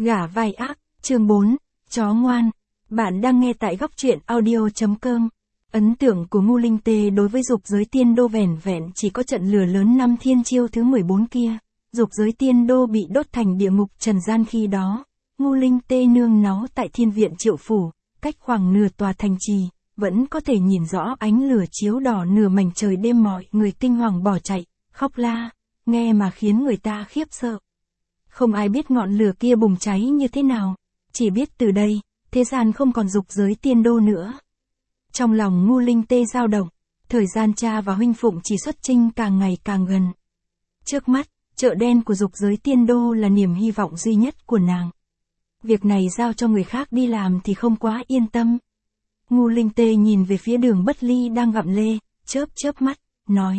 Gả vai ác, chương 4, chó ngoan. Bạn đang nghe tại góc truyện audio.com. Ấn tượng của Ngu Linh Tê đối với dục giới tiên đô vẻn vẹn chỉ có trận lửa lớn năm thiên chiêu thứ 14 kia. Dục giới tiên đô bị đốt thành địa ngục trần gian khi đó. Ngu Linh Tê nương náu tại thiên viện Triệu Phủ, cách khoảng nửa tòa thành trì, vẫn có thể nhìn rõ ánh lửa chiếu đỏ nửa mảnh trời đêm, mọi người kinh hoàng bỏ chạy, khóc la, nghe mà khiến người ta khiếp sợ. Không ai biết ngọn lửa kia bùng cháy như thế nào, chỉ biết từ đây, thế gian không còn dục giới tiên đô nữa. Trong lòng Ngu Linh Tê dao động, thời gian cha và huynh phụng chỉ xuất chinh càng ngày càng gần. Trước mắt, chợ đen của dục giới tiên đô là niềm hy vọng duy nhất của nàng. Việc này giao cho người khác đi làm thì không quá yên tâm. Ngu Linh Tê nhìn về phía Đường Bất Ly đang gặm lê, chớp mắt, nói.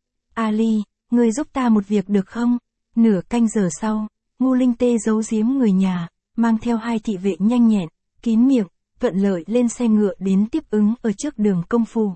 A Ly, ngươi giúp ta một việc được không? Nửa canh giờ sau, Ngu Linh Tê giấu giếm người nhà, mang theo 2 thị vệ nhanh nhẹn, kín miệng, thuận lợi lên xe ngựa đến tiếp ứng ở trước Đường Công Phủ.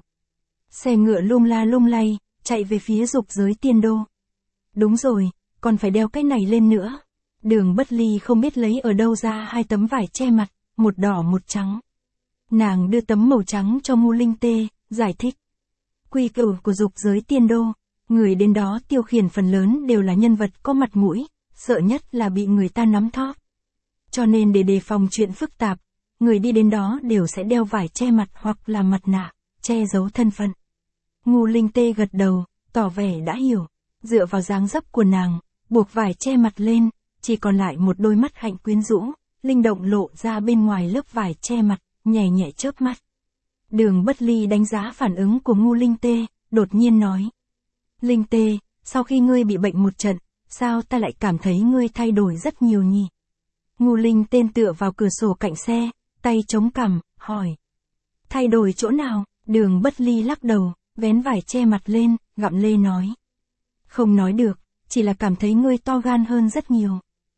Xe ngựa lung la lung lay, chạy về phía dục giới tiên đô. Đúng rồi, còn phải đeo cái này lên nữa. Đường Bất Ly không biết lấy ở đâu ra 2 tấm vải che mặt, một đỏ một trắng. Nàng đưa tấm màu trắng cho Ngu Linh Tê, giải thích. Quy củ của dục giới tiên đô, người đến đó tiêu khiển phần lớn đều là nhân vật có mặt mũi, sợ nhất là bị người ta nắm thóp. Cho nên để đề phòng chuyện phức tạp, người đi đến đó đều sẽ đeo vải che mặt hoặc là mặt nạ, che giấu thân phận. Ngu Linh Tê gật đầu, tỏ vẻ đã hiểu. Dựa vào dáng dấp của nàng, buộc vải che mặt lên, chỉ còn lại một đôi mắt hạnh quyến rũ, linh động lộ ra bên ngoài lớp vải che mặt, nhẹ nhẹ chớp mắt. Đường Bất Ly đánh giá phản ứng của Ngu Linh Tê, đột nhiên nói. Linh Tê, sau khi ngươi bị bệnh một trận, sao ta lại cảm thấy ngươi thay đổi rất nhiều nhỉ? Ngu Linh Tê tựa vào cửa sổ cạnh xe, tay chống cằm, hỏi. Thay đổi chỗ nào? Đường Bất Ly lắc đầu, vén vải che mặt lên, gặm lê nói. Không nói được, chỉ là cảm thấy ngươi to gan hơn rất nhiều.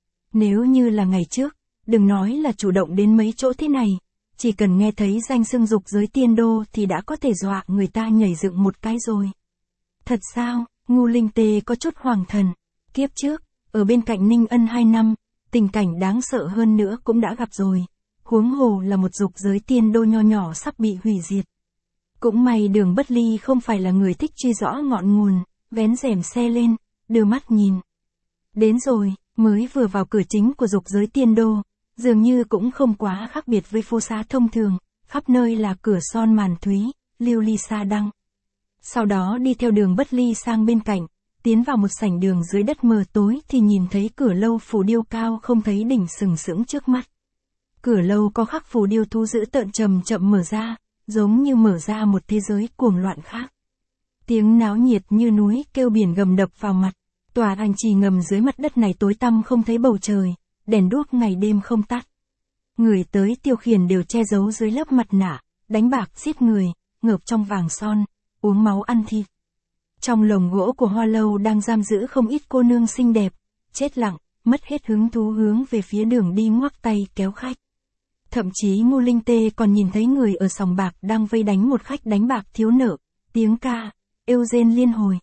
Nếu như là ngày trước, đừng nói là chủ động đến mấy chỗ thế này, chỉ cần nghe thấy danh xưng dục giới tiên đô thì đã có thể dọa người ta nhảy dựng một cái rồi. Thật sao? Ngu Linh Tê có chút hoàng thần. Kiếp trước, ở bên cạnh Ninh Ân 2 năm, tình cảnh đáng sợ hơn nữa cũng đã gặp rồi. Huống hồ là một dục giới tiên đô nho nhỏ sắp bị hủy diệt. Cũng may Đường Bất Ly không phải là người thích truy rõ ngọn nguồn, vén rèm xe lên, đưa mắt nhìn. Đến rồi, mới vừa vào cửa chính của dục giới tiên đô, dường như cũng không quá khác biệt với phố xá thông thường, khắp nơi là cửa son màn thúy, lưu ly sa đăng. Sau đó đi theo Đường Bất Ly sang bên cạnh, tiến vào một sảnh đường dưới đất mờ tối thì nhìn thấy cửa lâu phù điêu cao không thấy đỉnh sừng sững trước mắt. Cửa lâu có khắc phù điêu thú dữ tợn chậm mở ra, giống như mở ra một thế giới cuồng loạn khác. Tiếng náo nhiệt như núi kêu biển gầm đập vào mặt, tòa thành trì ngầm dưới mặt đất này tối tăm không thấy bầu trời, đèn đuốc ngày đêm không tắt. Người tới tiêu khiển đều che giấu dưới lớp mặt nạ, đánh bạc giết người, ngợp trong vàng son, uống máu ăn thịt. Trong lồng gỗ của hoa lâu đang giam giữ không ít cô nương xinh đẹp, chết lặng, mất hết hứng thú hướng về phía đường đi ngoắc tay kéo khách. Thậm chí Ngu Linh Tê còn nhìn thấy người ở sòng bạc đang vây đánh một khách đánh bạc thiếu nợ, tiếng ca, êu rên liên hồi.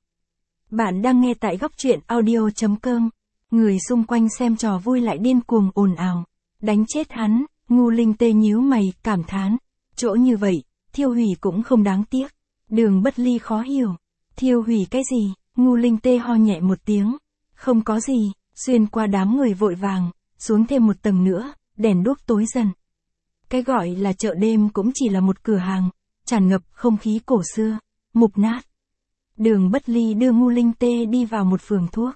Bạn đang nghe tại góc truyện audio.com, người xung quanh xem trò vui lại điên cuồng ồn ào, đánh chết hắn. Ngu Linh Tê nhíu mày, cảm thán, chỗ như vậy, thiêu hủy cũng không đáng tiếc. Đường Bất Ly khó hiểu, thiêu hủy cái gì? Ngu Linh Tê ho nhẹ một tiếng, không có gì. Xuyên qua đám người vội vàng, xuống thêm một tầng nữa, đèn đuốc tối dần. Cái gọi là chợ đêm cũng chỉ là một cửa hàng, tràn ngập không khí cổ xưa, mục nát. Đường Bất Ly đưa Ngu Linh Tê đi vào một phường thuốc.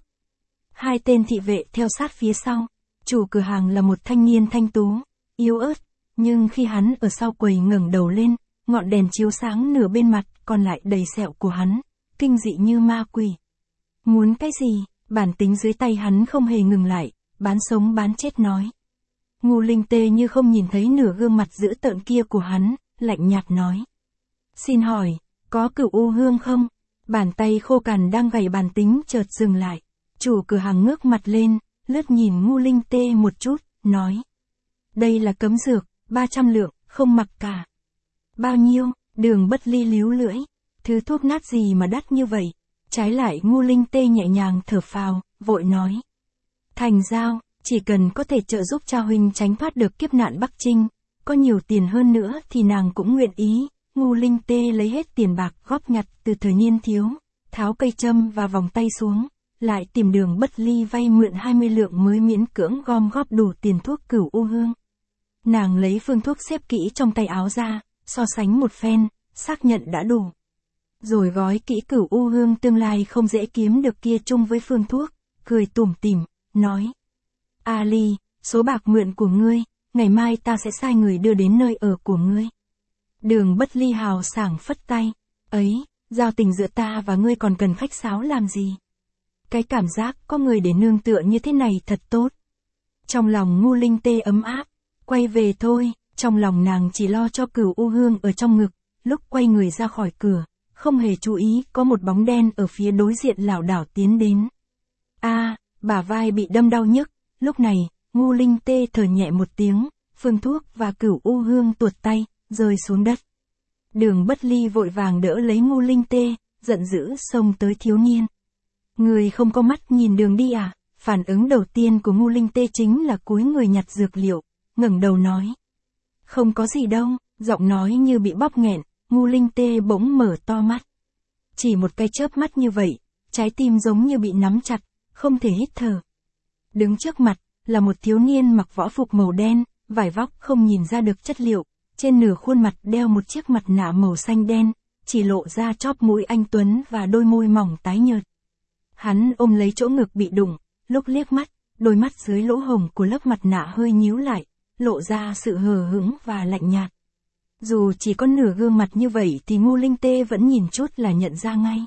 2 tên thị vệ theo sát phía sau. Chủ cửa hàng là một thanh niên thanh tú, yếu ớt, nhưng khi hắn ở sau quầy ngẩng đầu lên, ngọn đèn chiếu sáng nửa bên mặt, còn lại đầy sẹo của hắn, kinh dị như ma quỷ. Muốn cái gì? Bản tính dưới tay hắn không hề ngừng lại, bán sống bán chết nói. Ngu Linh Tê như không nhìn thấy nửa gương mặt dữ tợn kia của hắn, lạnh nhạt nói. Xin hỏi, có cửu u hương không? Bàn tay khô cằn đang gảy bàn tính chợt dừng lại. Chủ cửa hàng ngước mặt lên, lướt nhìn Ngu Linh Tê một chút, nói. Đây là cấm dược, 300 lượng, không mặc cả. Bao nhiêu? Đường Bất Ly líu lưỡi. Thứ thuốc nát gì mà đắt như vậy? Trái lại Ngu Linh Tê nhẹ nhàng thở phào, vội nói. Thành giao. Chỉ cần có thể trợ giúp cha huynh tránh thoát được kiếp nạn Bắc Trinh, có nhiều tiền hơn nữa thì nàng cũng nguyện ý. Ngô Linh Tê lấy hết tiền bạc góp nhặt từ thời niên thiếu, tháo cây châm và vòng tay xuống, lại tìm Đường Bất Ly vay mượn 20 lượng mới miễn cưỡng gom góp đủ tiền thuốc Cửu U Hương. Nàng lấy phương thuốc xếp kỹ trong tay áo ra, so sánh một phen, xác nhận đã đủ. Rồi gói kỹ Cửu U Hương tương lai không dễ kiếm được kia chung với phương thuốc, cười tủm tỉm, nói: "A Ly, số bạc mượn của ngươi, ngày mai ta sẽ sai người đưa đến nơi ở của ngươi." Đường Bất Ly hào sảng phất tay: "Ấy, giao tình giữa ta và ngươi còn cần khách sáo làm gì? Cái cảm giác có người để nương tựa như thế này thật tốt." Trong lòng Ngô Linh Tê ấm áp, quay về thôi, trong lòng nàng chỉ lo cho Cửu U Hương ở trong ngực, lúc quay người ra khỏi cửa, không hề chú ý có một bóng đen ở phía đối diện lảo đảo tiến đến. Bả vai bị đâm đau nhức, lúc này, Ngô Linh Tê thở nhẹ một tiếng, phương thuốc và Cửu U Hương tuột tay, rơi xuống đất. Đường Bất Ly vội vàng đỡ lấy Ngô Linh Tê, giận dữ xông tới thiếu niên. "Người không có mắt nhìn đường đi à?" Phản ứng đầu tiên của Ngô Linh Tê chính là cúi người nhặt dược liệu, ngẩng đầu nói: "Không có gì đâu." Giọng nói như bị bóp nghẹn, Ngô Linh Tê bỗng mở to mắt. Chỉ một cái chớp mắt như vậy, trái tim giống như bị nắm chặt, không thể hít thở. Đứng trước mặt, là một thiếu niên mặc võ phục màu đen, vải vóc không nhìn ra được chất liệu, trên nửa khuôn mặt đeo một chiếc mặt nạ màu xanh đen, chỉ lộ ra chóp mũi anh tuấn và đôi môi mỏng tái nhợt. Hắn ôm lấy chỗ ngực bị đụng, lúc liếc mắt, đôi mắt dưới lỗ hổng của lớp mặt nạ hơi nhíu lại, lộ ra sự hờ hững và lạnh nhạt. Dù chỉ có nửa gương mặt như vậy thì Ngô Linh Tê vẫn nhìn chút là nhận ra ngay.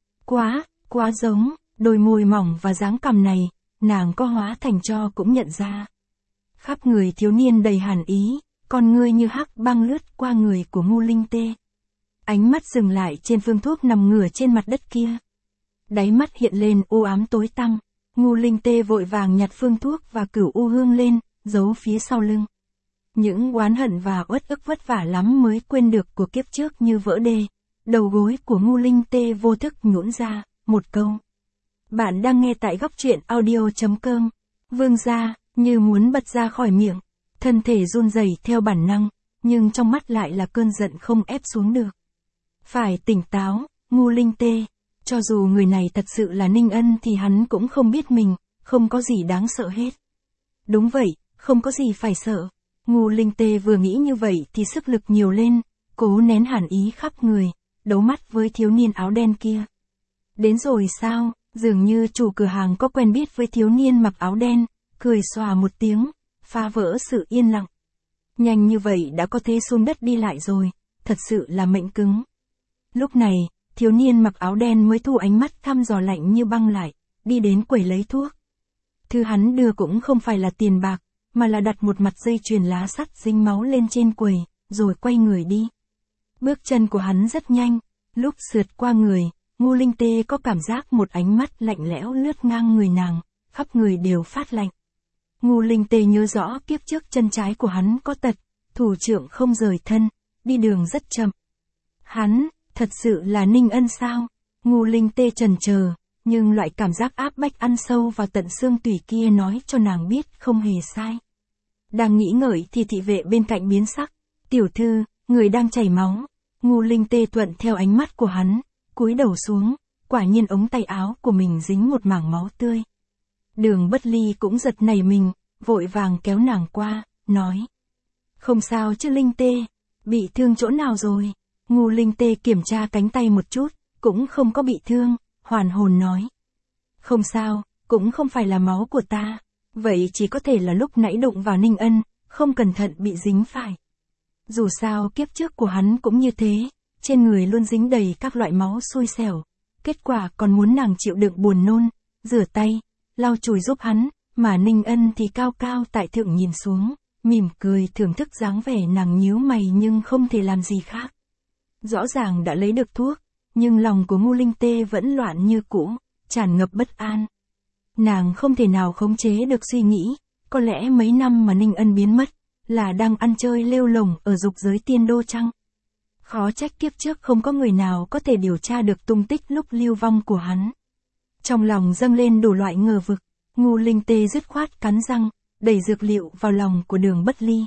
Quá giống, đôi môi mỏng và dáng cằm này, nàng có hóa thành tro cũng nhận ra. Khắp người thiếu niên đầy hàn ý, con ngươi như hắc băng lướt qua người của Ngô Linh Tê. Ánh mắt dừng lại trên phương thuốc nằm ngửa trên mặt đất kia. Đáy mắt hiện lên u ám tối tăm, Ngô Linh Tê vội vàng nhặt phương thuốc và Cửu U Hương lên, giấu phía sau lưng. Những oán hận và uất ức vất vả lắm mới quên được của kiếp trước như vỡ đê. Đầu gối của Ngô Linh Tê vô thức nhũn ra, một câu. Bạn đang nghe tại góc truyện audio.com. Vương gia, như muốn bật ra khỏi miệng. Thân thể run rẩy theo bản năng, nhưng trong mắt lại là cơn giận không ép xuống được. Phải tỉnh táo, Ngô Linh Tê. Cho dù người này thật sự là Ninh Ân thì hắn cũng không biết mình, không có gì đáng sợ hết. Đúng vậy, không có gì phải sợ. Ngô Linh Tê vừa nghĩ như vậy thì sức lực nhiều lên, cố nén hàn ý khắp người, đấu mắt với thiếu niên áo đen kia. Đến rồi sao? Dường như chủ cửa hàng có quen biết với thiếu niên mặc áo đen, cười xòa một tiếng, phá vỡ sự yên lặng. Nhanh như vậy đã có thể xuống đất đi lại rồi, thật sự là mệnh cứng. Lúc này, thiếu niên mặc áo đen mới thu ánh mắt thăm dò lạnh như băng lại, đi đến quầy lấy thuốc. Thứ hắn đưa cũng không phải là tiền bạc, mà là đặt một mặt dây chuyền lá sắt dính máu lên trên quầy, rồi quay người đi. Bước chân của hắn rất nhanh, lúc sượt qua người, Ngô Linh Tê có cảm giác một ánh mắt lạnh lẽo lướt ngang người nàng, khắp người đều phát lạnh. Ngô Linh Tê nhớ rõ kiếp trước chân trái của hắn có tật, thủ trưởng không rời thân, đi đường rất chậm. Hắn, thật sự là Ninh Ân sao? Ngô Linh Tê chần chờ, nhưng loại cảm giác áp bách ăn sâu vào tận xương tủy kia nói cho nàng biết không hề sai. Đang nghĩ ngợi thì thị vệ bên cạnh biến sắc. "Tiểu thư, người đang chảy máu." Ngô Linh Tê thuận theo ánh mắt của hắn, cúi đầu xuống, quả nhiên ống tay áo của mình dính một mảng máu tươi. Đường Bất Ly cũng giật nảy mình, vội vàng kéo nàng qua, nói: "Không sao chứ Linh Tê, bị thương chỗ nào rồi?" Ngô Linh Tê kiểm tra cánh tay một chút, cũng không có bị thương, hoàn hồn nói: "Không sao, cũng không phải là máu của ta, vậy chỉ có thể là lúc nãy đụng vào Ninh Ân, không cẩn thận bị dính phải. Dù sao kiếp trước của hắn cũng như thế, trên người luôn dính đầy các loại máu xui xẻo, kết quả còn muốn nàng chịu đựng buồn nôn, rửa tay, lau chùi giúp hắn, mà Ninh Ân thì cao cao tại thượng nhìn xuống, mỉm cười thưởng thức dáng vẻ nàng nhíu mày nhưng không thể làm gì khác. Rõ ràng đã lấy được thuốc, nhưng lòng của Ngô Linh Tê vẫn loạn như cũ, tràn ngập bất an. Nàng không thể nào khống chế được suy nghĩ, có lẽ mấy năm mà Ninh Ân biến mất, là đang ăn chơi lêu lổng ở dục giới tiên đô chăng? Khó trách kiếp trước không có người nào có thể điều tra được tung tích lúc lưu vong của hắn. Trong lòng dâng lên đủ loại ngờ vực, Ngu Linh Tê dứt khoát cắn răng, đẩy dược liệu vào lòng của Đường Bất Ly.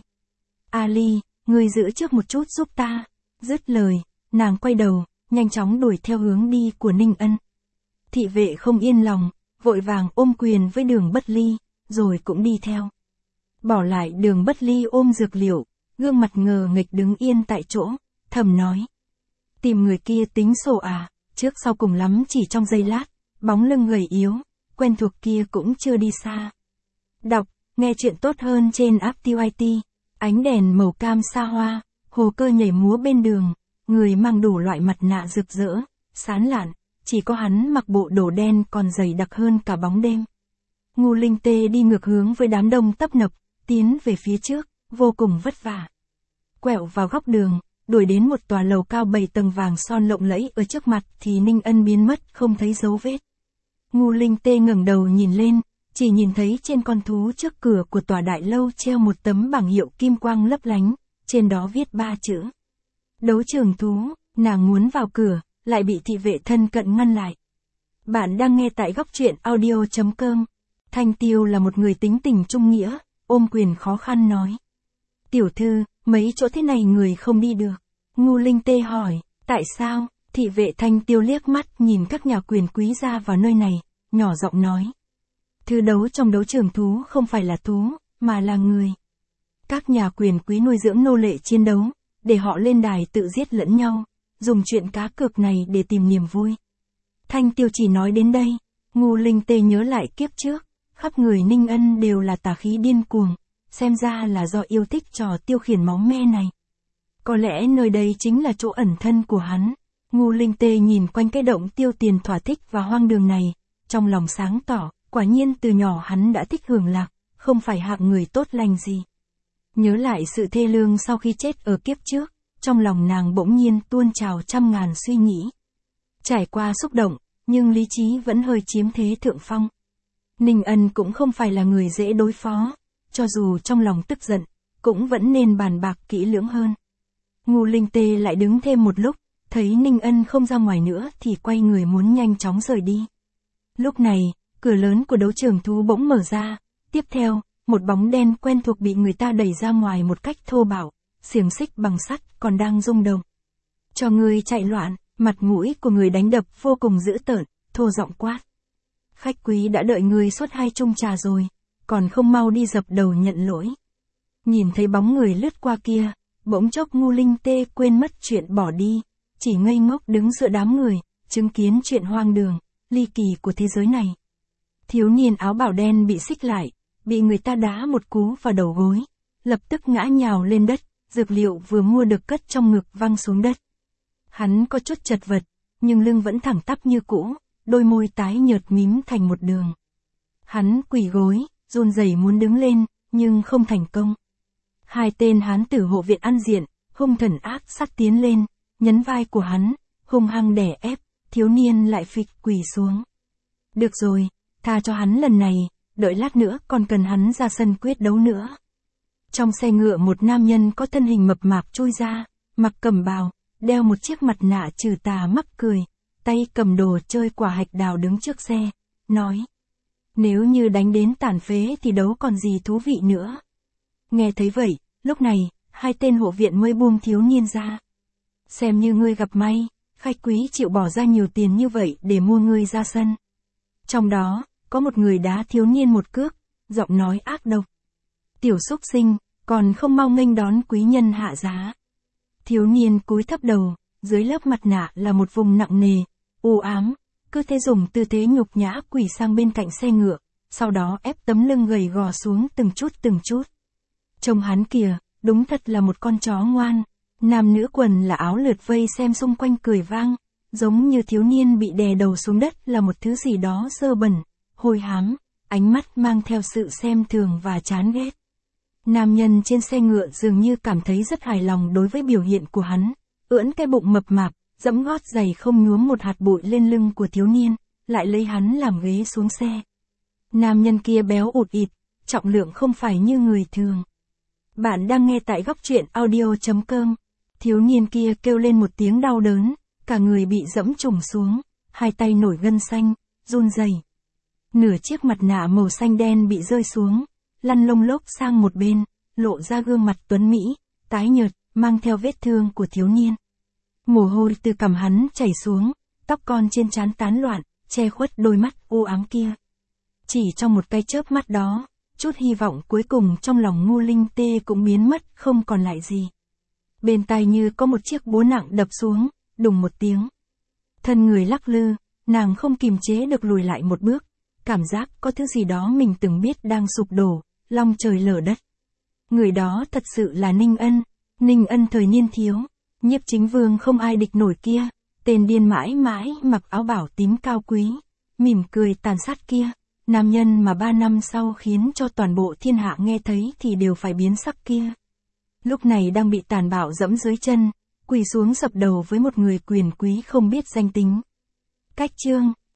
Ali, ngươi giữ trước một chút giúp ta. Dứt lời, nàng quay đầu, nhanh chóng đuổi theo hướng đi của Ninh Ân. Thị vệ không yên lòng, vội vàng ôm quyền với Đường Bất Ly, rồi cũng đi theo. Bỏ lại Đường Bất Ly ôm dược liệu, gương mặt ngờ nghịch đứng yên tại chỗ, thầm nói. Tìm người kia tính sổ à, trước sau cùng lắm chỉ trong giây lát, bóng lưng gầy yếu, quen thuộc kia cũng chưa đi xa. Đọc, nghe chuyện tốt hơn trên app TYT. Ánh đèn màu cam xa hoa, hồ cơ nhảy múa bên đường, người mang đủ loại mặt nạ rực rỡ, sán lạn, chỉ có hắn mặc bộ đồ đen còn dày đặc hơn cả bóng đêm. Ngu Linh Tê đi ngược hướng với đám đông tấp nập, tiến về phía trước, vô cùng vất vả. Quẹo vào góc đường, đuổi đến một tòa lầu cao 7 tầng vàng son lộng lẫy ở trước mặt thì Ninh Ân biến mất không thấy dấu vết. Ngu Linh Tê ngẩng đầu nhìn lên, chỉ nhìn thấy trên con thú trước cửa của tòa đại lâu treo một tấm bảng hiệu kim quang lấp lánh, trên đó viết 3 chữ. Đấu trường thú, nàng muốn vào cửa, lại bị thị vệ thân cận ngăn lại. Bạn đang nghe tại góc truyện audio.com. Thanh Tiêu là một người tính tình trung nghĩa, ôm quyền khó khăn nói. Tiểu thư, mấy chỗ thế này người không đi được. Ngu Linh Tê hỏi, tại sao? Thị vệ Thanh Tiêu liếc mắt nhìn các nhà quyền quý ra vào nơi này, nhỏ giọng nói. Thư đấu trong đấu trường thú không phải là thú, mà là người. Các nhà quyền quý nuôi dưỡng nô lệ chiến đấu, để họ lên đài tự giết lẫn nhau, dùng chuyện cá cược này để tìm niềm vui. Thanh Tiêu chỉ nói đến đây, Ngu Linh Tê nhớ lại kiếp trước, khắp người Ninh Ân đều là tà khí điên cuồng, xem ra là do yêu thích trò tiêu khiển máu me này. Có lẽ nơi đây chính là chỗ ẩn thân của hắn. Ngu Linh Tê nhìn quanh cái động tiêu tiền thỏa thích và hoang đường này, trong lòng sáng tỏ, quả nhiên từ nhỏ hắn đã thích hưởng lạc, không phải hạng người tốt lành gì. Nhớ lại sự thê lương sau khi chết ở kiếp trước, trong lòng nàng bỗng nhiên tuôn trào trăm ngàn suy nghĩ. Trải qua xúc động, nhưng lý trí vẫn hơi chiếm thế thượng phong. Ninh Ân cũng không phải là người dễ đối phó, cho dù trong lòng tức giận, cũng vẫn nên bàn bạc kỹ lưỡng hơn. Ngu Linh Tê lại đứng thêm một lúc, thấy Ninh Ân không ra ngoài nữa thì quay người muốn nhanh chóng rời đi. Lúc này, cửa lớn của đấu trường thú bỗng mở ra, tiếp theo, một bóng đen quen thuộc bị người ta đẩy ra ngoài một cách thô bạo, xiềng xích bằng sắt còn đang rung động. Cho ngươi chạy loạn, mặt mũi của người đánh đập vô cùng dữ tợn, thô giọng quát. Khách quý đã đợi ngươi suốt 2 chung trà rồi, còn không mau đi dập đầu nhận lỗi. Nhìn thấy bóng người lướt qua kia, bỗng chốc Ngu Linh Tê quên mất chuyện bỏ đi, chỉ ngây ngốc đứng giữa đám người, chứng kiến chuyện hoang đường, ly kỳ của thế giới này. Thiếu niên áo bào đen bị xích lại, bị người ta đá một cú vào đầu gối, lập tức ngã nhào lên đất, dược liệu vừa mua được cất trong ngực văng xuống đất. Hắn có chút chật vật, nhưng lưng vẫn thẳng tắp như cũ, đôi môi tái nhợt mím thành một đường. Hắn quỳ gối, run rẩy muốn đứng lên, nhưng không thành công. 2 tên hán tử hộ viện ăn diện, hung thần ác sát tiến lên, nhấn vai của hắn, hung hăng đè ép, thiếu niên lại phịch quỳ xuống. Được rồi, tha cho hắn lần này, đợi lát nữa còn cần hắn ra sân quyết đấu nữa. Trong xe ngựa một nam nhân có thân hình mập mạp chui ra, mặc cẩm bào, đeo một chiếc mặt nạ trừ tà mắc cười, tay cầm đồ chơi quả hạch đào đứng trước xe, nói. Nếu như đánh đến tàn phế thì đấu còn gì thú vị nữa. Nghe thấy vậy, lúc này, 2 tên hộ viện mới buông thiếu niên ra. Xem như ngươi gặp may, khách quý chịu bỏ ra nhiều tiền như vậy để mua ngươi ra sân. Trong đó, có một người đá thiếu niên một cước, giọng nói ác độc. Tiểu xúc sinh, còn không mau nghênh đón quý nhân hạ giá. Thiếu niên cúi thấp đầu, dưới lớp mặt nạ là một vùng nặng nề, u ám, cứ thế dùng tư thế nhục nhã quỳ sang bên cạnh xe ngựa, sau đó ép tấm lưng gầy gò xuống từng chút. Trông hắn kìa, đúng thật là một con chó ngoan. Nam nữ quần là áo lượt vây xem xung quanh cười vang, giống như thiếu niên bị đè đầu xuống đất là một thứ gì đó dơ bẩn, hôi hám, ánh mắt mang theo sự xem thường và chán ghét. Nam nhân trên xe ngựa dường như cảm thấy rất hài lòng đối với biểu hiện của hắn, ưỡn cái bụng mập mạp, dẫm gót giày không nhuốm một hạt bụi lên lưng của thiếu niên, lại lấy hắn làm ghế xuống xe. Nam nhân kia béo ụt ịt, trọng lượng không phải như người thường. Bạn đang nghe tại góc truyện audio.com. Thiếu niên kia kêu lên một tiếng đau đớn, cả người bị dẫm trùng xuống, 2 tay nổi gân xanh, run rẩy. Nửa chiếc mặt nạ màu xanh đen bị rơi xuống, lăn lông lốc sang một bên, lộ ra gương mặt tuấn Mỹ, tái nhợt, mang theo vết thương của thiếu niên. Mồ hôi từ cằm hắn chảy xuống, tóc con trên trán tán loạn, che khuất đôi mắt u ám kia. Chỉ trong một cái chớp mắt đó, chút hy vọng cuối cùng trong lòng Ngô Linh Tê cũng biến mất không còn lại gì. Bên tai như có một chiếc búa nặng đập xuống, đùng một tiếng. Thân người lắc lư, nàng không kìm chế được lùi lại một bước, cảm giác có thứ gì đó mình từng biết đang sụp đổ, long trời lở đất. Người đó thật sự là Ninh Ân thời niên thiếu, Nhiếp Chính Vương không ai địch nổi kia, tên điên mãi mãi mặc áo bảo tím cao quý, mỉm cười tàn sát kia, nam nhân mà 3 năm sau khiến cho toàn bộ thiên hạ nghe thấy thì đều phải biến sắc kia. Lúc này đang bị tàn bạo dẫm dưới chân, quỳ xuống dập đầu với một người quyền quý không biết danh tính. Cách chương